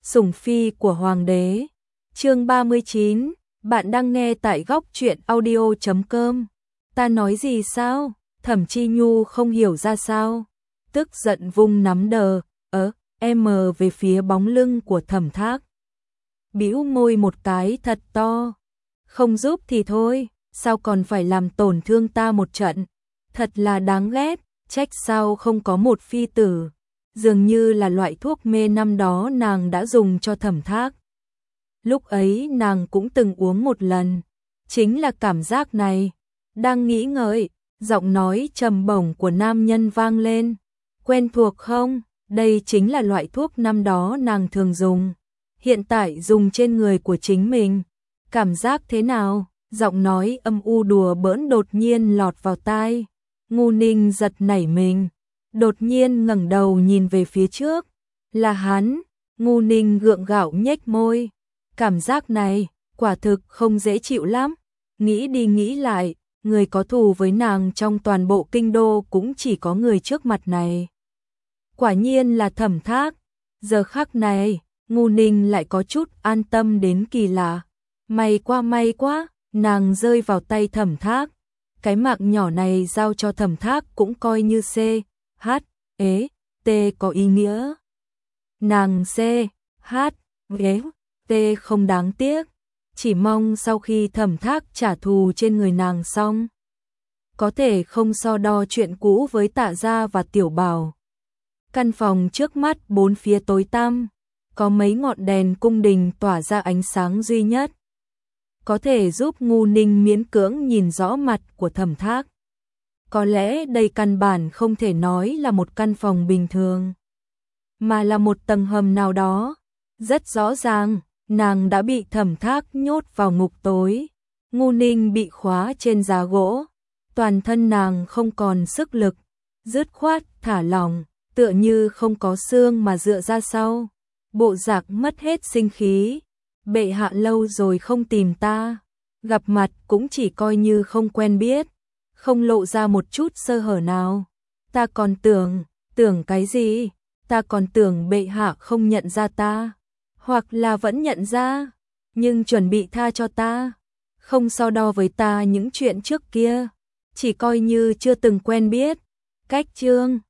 Sủng phi của hoàng đế. Chương 39, bạn đang nghe tại góc truyện audio.com. Ta nói gì sao? Thẩm Chi Nhu không hiểu ra sao, tức giận vung nắm đờ, em về phía bóng lưng của Thẩm Thác. Bĩu môi một cái thật to. Không giúp thì thôi, sao còn phải làm tổn thương ta một trận? Thật là đáng ghét, trách sao không có một phi tử. Dường như là loại thuốc mê năm đó nàng đã dùng cho Thẩm Thác. Lúc ấy nàng cũng từng uống một lần, chính là cảm giác này. Đang nghĩ ngợi, giọng nói trầm bổng của nam nhân vang lên. Quen thuộc không? Đây chính là loại thuốc năm đó nàng thường dùng. Hiện tại dùng trên người của chính mình. Cảm giác thế nào? Giọng nói âm u đùa bỡn đột nhiên lọt vào tai. Ngu Ninh giật nảy mình, đột nhiên ngẩng đầu nhìn về phía trước. Là hắn. Ngu Ninh gượng gạo nhếch môi. Cảm giác này, quả thực không dễ chịu lắm. Nghĩ đi nghĩ lại, người có thù với nàng trong toàn bộ kinh đô cũng chỉ có người trước mặt này. Quả nhiên là Thẩm Thác. Giờ khắc này, Ngu Ninh lại có chút an tâm đến kỳ lạ. May quá, nàng rơi vào tay Thẩm Thác. Cái mạng nhỏ này giao cho Thẩm Thác cũng coi như C, H, E, T có ý nghĩa. Nàng C, H, E, T không đáng tiếc. Chỉ mong sau khi Thẩm Thác trả thù trên người nàng xong, có thể không so đo chuyện cũ với Tạ Gia và Tiểu Bảo. Căn phòng trước mắt bốn phía tối tăm, có mấy ngọn đèn cung đình tỏa ra ánh sáng duy nhất, có thể giúp Ngu Ninh miễn cưỡng nhìn rõ mặt của Thẩm Thác. Có lẽ đây căn bản không thể nói là một căn phòng bình thường, mà là một tầng hầm nào đó. Rất rõ ràng, nàng đã bị Thẩm Thác nhốt vào ngục tối. Ngu Ninh bị khóa trên giá gỗ, toàn thân nàng không còn sức lực, dứt khoát thả lỏng, tựa như không có xương mà dựa ra sau, bộ dạng mất hết sinh khí. Bệ hạ lâu rồi không tìm ta, gặp mặt cũng chỉ coi như không quen biết, không lộ ra một chút sơ hở nào. Ta còn tưởng cái gì? Ta còn tưởng bệ hạ không nhận ra ta, hoặc là vẫn nhận ra, nhưng chuẩn bị tha cho ta, không so đo với ta những chuyện trước kia, chỉ coi như chưa từng quen biết. Cách chương